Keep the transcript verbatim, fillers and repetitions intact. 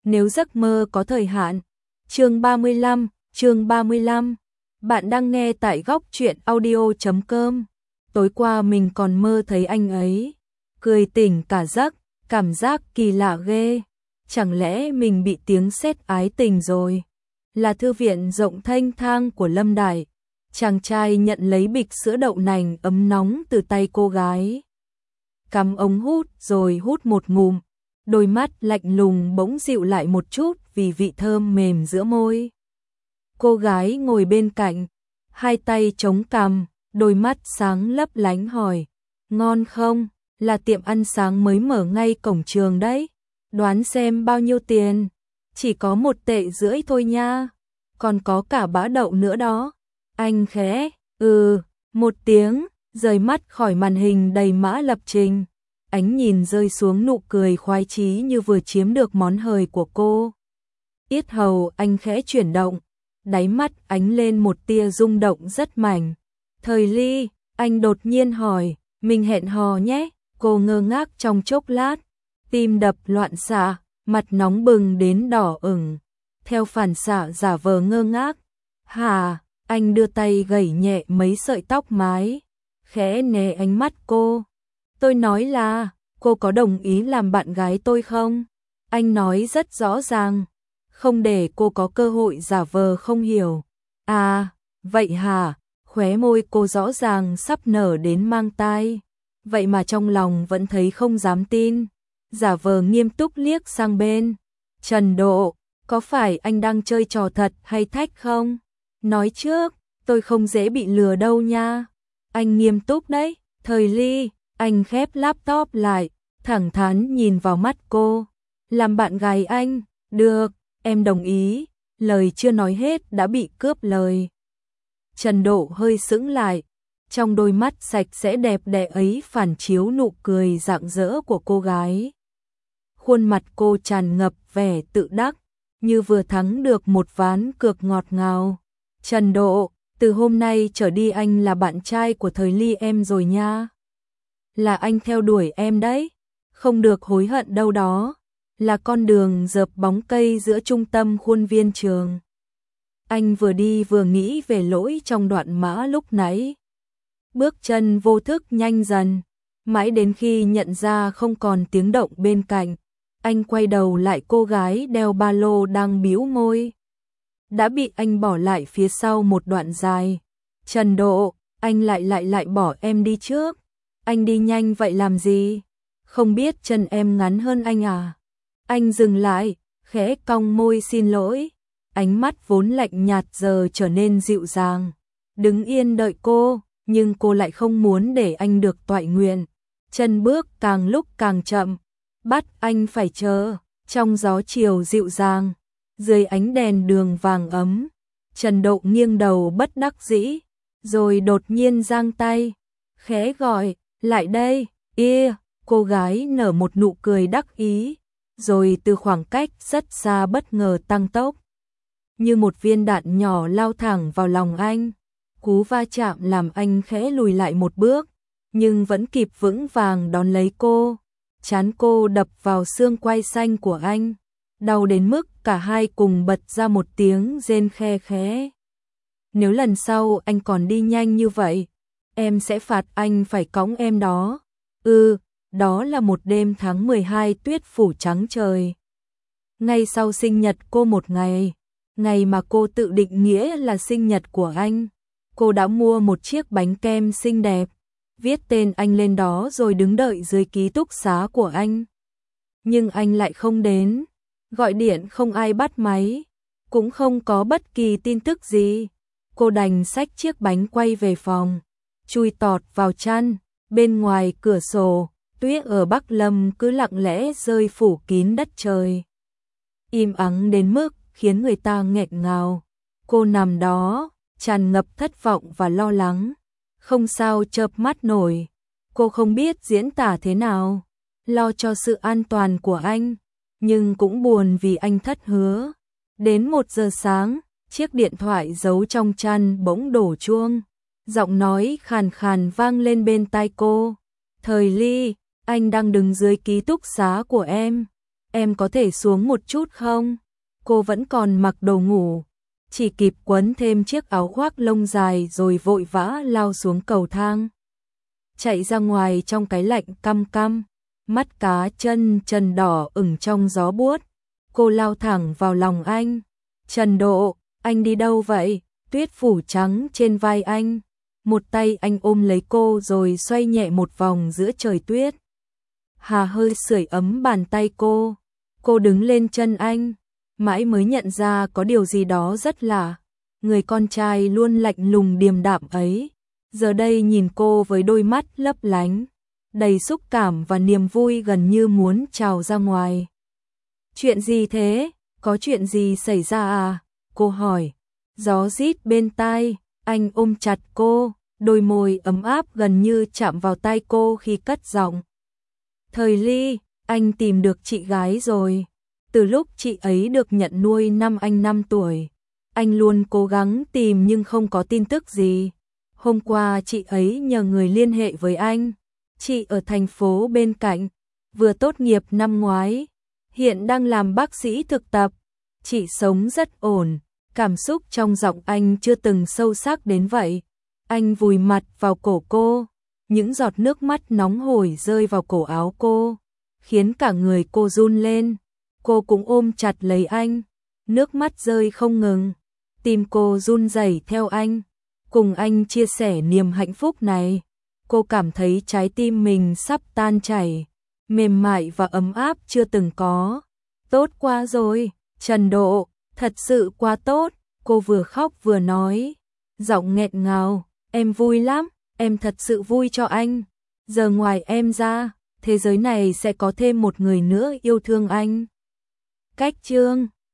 Nếu giấc mơ có thời hạn. Chương ba mươi lăm, chương ba mươi lăm. Bạn đang nghe tại góc truyện audio chấm com. Tối qua mình còn mơ thấy anh ấy, cười tỉnh cả giấc, cảm giác kỳ lạ ghê. Chẳng lẽ mình bị tiếng sét ái tình rồi? Là thư viện rộng thênh thang của Lâm Đại. Chàng trai nhận lấy bịch sữa đậu nành ấm nóng từ tay cô gái. Cắm ống hút rồi hút một ngụm. Đôi mắt lạnh lùng bỗng dịu lại một chút vì vị thơm mềm giữa môi. Cô gái ngồi bên cạnh, hai tay chống cằm, đôi mắt sáng lấp lánh hỏi, ngon không? Là tiệm ăn sáng mới mở ngay cổng trường đấy. Đoán xem bao nhiêu tiền? Chỉ có một tệ rưỡi thôi nha. Còn có cả bã đậu nữa đó. Anh khẽ, ừ, một tiếng, rời mắt khỏi màn hình đầy mã lập trình. Ánh nhìn rơi xuống nụ cười khoái chí như vừa chiếm được món hời của cô. Yết hầu anh khẽ chuyển động, đáy mắt ánh lên một tia rung động rất mảnh. Thời Ly, anh đột nhiên hỏi, mình hẹn hò nhé. Cô ngơ ngác trong chốc lát, tim đập loạn xạ, mặt nóng bừng đến đỏ ửng. Theo phản xạ giả vờ ngơ ngác, hả? Anh đưa tay gẩy nhẹ mấy sợi tóc mái, khẽ né ánh mắt cô. Tôi nói là, cô có đồng ý làm bạn gái tôi không? Anh nói rất rõ ràng, không để cô có cơ hội giả vờ không hiểu. À, vậy hả? Khóe môi cô rõ ràng sắp nở đến mang tai. Vậy mà trong lòng vẫn thấy không dám tin. Giả vờ nghiêm túc liếc sang bên. Trần Độ, có phải anh đang chơi trò thật hay thách không? Nói trước, tôi không dễ bị lừa đâu nha. Anh nghiêm túc đấy. Thời Ly, anh khép laptop lại, thẳng thắn nhìn vào mắt cô. Làm bạn gái anh, được, em đồng ý. Lời chưa nói hết đã bị cướp lời. Trần Độ hơi sững lại, trong đôi mắt sạch sẽ đẹp đẽ ấy phản chiếu nụ cười rạng rỡ của cô gái. Khuôn mặt cô tràn ngập vẻ tự đắc, như vừa thắng được một ván cược ngọt ngào. Trần Độ, từ hôm nay trở đi anh là bạn trai của Thời Ly em rồi nha. Là anh theo đuổi em đấy, không được hối hận đâu đó. Là con đường dợp bóng cây giữa trung tâm khuôn viên trường. Anh vừa đi vừa nghĩ về lỗi trong đoạn mã lúc nãy. Bước chân vô thức nhanh dần, mãi đến khi nhận ra không còn tiếng động bên cạnh. Anh quay đầu lại cô gái đeo ba lô đang bĩu môi. Đã bị anh bỏ lại phía sau một đoạn dài. Trần Độ, anh lại lại lại bỏ em đi trước. Anh đi nhanh vậy làm gì? Không biết chân em ngắn hơn anh à? Anh dừng lại, khẽ cong môi xin lỗi. Ánh mắt vốn lạnh nhạt giờ trở nên dịu dàng. Đứng yên đợi cô, nhưng cô lại không muốn để anh được toại nguyện. Chân bước càng lúc càng chậm, bắt anh phải chờ. Trong gió chiều dịu dàng, dưới ánh đèn đường vàng ấm, Trần Độ nghiêng đầu bất đắc dĩ, rồi đột nhiên giang tay, khẽ gọi, lại đây, ia, cô gái nở một nụ cười đắc ý, rồi từ khoảng cách rất xa bất ngờ tăng tốc. Như một viên đạn nhỏ lao thẳng vào lòng anh, cú va chạm làm anh khẽ lùi lại một bước, nhưng vẫn kịp vững vàng đón lấy cô. Trán cô đập vào xương quai xanh của anh, đau đến mức cả hai cùng bật ra một tiếng rên khe khẽ. Nếu lần sau anh còn đi nhanh như vậy, em sẽ phạt anh phải cõng em đó. Ừ, đó là một đêm tháng mười hai tuyết phủ trắng trời. Ngay sau sinh nhật cô một ngày, ngày mà cô tự định nghĩa là sinh nhật của anh, cô đã mua một chiếc bánh kem xinh đẹp, viết tên anh lên đó rồi đứng đợi dưới ký túc xá của anh. Nhưng anh lại không đến, gọi điện không ai bắt máy, cũng không có bất kỳ tin tức gì. Cô đành xách chiếc bánh quay về phòng, chui tọt vào chăn. Bên ngoài cửa sổ, tuyết ở Bắc Lâm cứ lặng lẽ rơi phủ kín đất trời. Im ắng đến mức khiến người ta nghẹn ngào. Cô nằm đó, tràn ngập thất vọng và lo lắng. Không sao chợp mắt nổi. Cô không biết diễn tả thế nào. Lo cho sự an toàn của anh, nhưng cũng buồn vì anh thất hứa. Đến một giờ sáng, chiếc điện thoại giấu trong chăn bỗng đổ chuông. Giọng nói khàn khàn vang lên bên tai cô. Thời Ly, anh đang đứng dưới ký túc xá của em. em có thể xuống một chút không? Cô vẫn còn mặc đồ ngủ, chỉ kịp quấn thêm chiếc áo khoác lông dài rồi vội vã lao xuống cầu thang. Chạy ra ngoài trong cái lạnh căm căm, mắt cá chân Trần đỏ ửng trong gió buốt. Cô lao thẳng vào lòng anh. Trần Độ, anh đi đâu vậy? Tuyết phủ trắng trên vai anh. Một tay anh ôm lấy cô rồi xoay nhẹ một vòng giữa trời tuyết. Hà hơi sưởi ấm bàn tay cô. Cô đứng lên chân anh, mãi mới nhận ra có điều gì đó rất lạ. Người con trai luôn lạnh lùng điềm đạm ấy, giờ đây nhìn cô với đôi mắt lấp lánh, đầy xúc cảm và niềm vui gần như muốn trào ra ngoài. Chuyện gì thế? Có chuyện gì xảy ra à? Cô hỏi. Gió rít bên tai, anh ôm chặt cô, đôi môi ấm áp gần như chạm vào tai cô khi cất giọng. Thời Ly, anh tìm được chị gái rồi. Từ lúc chị ấy được nhận nuôi năm anh năm tuổi, anh luôn cố gắng tìm nhưng không có tin tức gì. Hôm qua chị ấy nhờ người liên hệ với anh. Chị ở thành phố bên cạnh, vừa tốt nghiệp năm ngoái, hiện đang làm bác sĩ thực tập. Chị sống rất ổn, cảm xúc trong giọng anh chưa từng sâu sắc đến vậy. Anh vùi mặt vào cổ cô, những giọt nước mắt nóng hổi rơi vào cổ áo cô, khiến cả người cô run lên. Cô cũng ôm chặt lấy anh, nước mắt rơi không ngừng. Tim cô run rẩy theo anh, cùng anh chia sẻ niềm hạnh phúc này. Cô cảm thấy trái tim mình sắp tan chảy, mềm mại và ấm áp chưa từng có. Tốt quá rồi, Trần Độ, thật sự quá tốt. Cô vừa khóc vừa nói, giọng nghẹn ngào, em vui lắm, em thật sự vui cho anh. Giờ ngoài em ra, thế giới này sẽ có thêm một người nữa yêu thương anh. Cách chương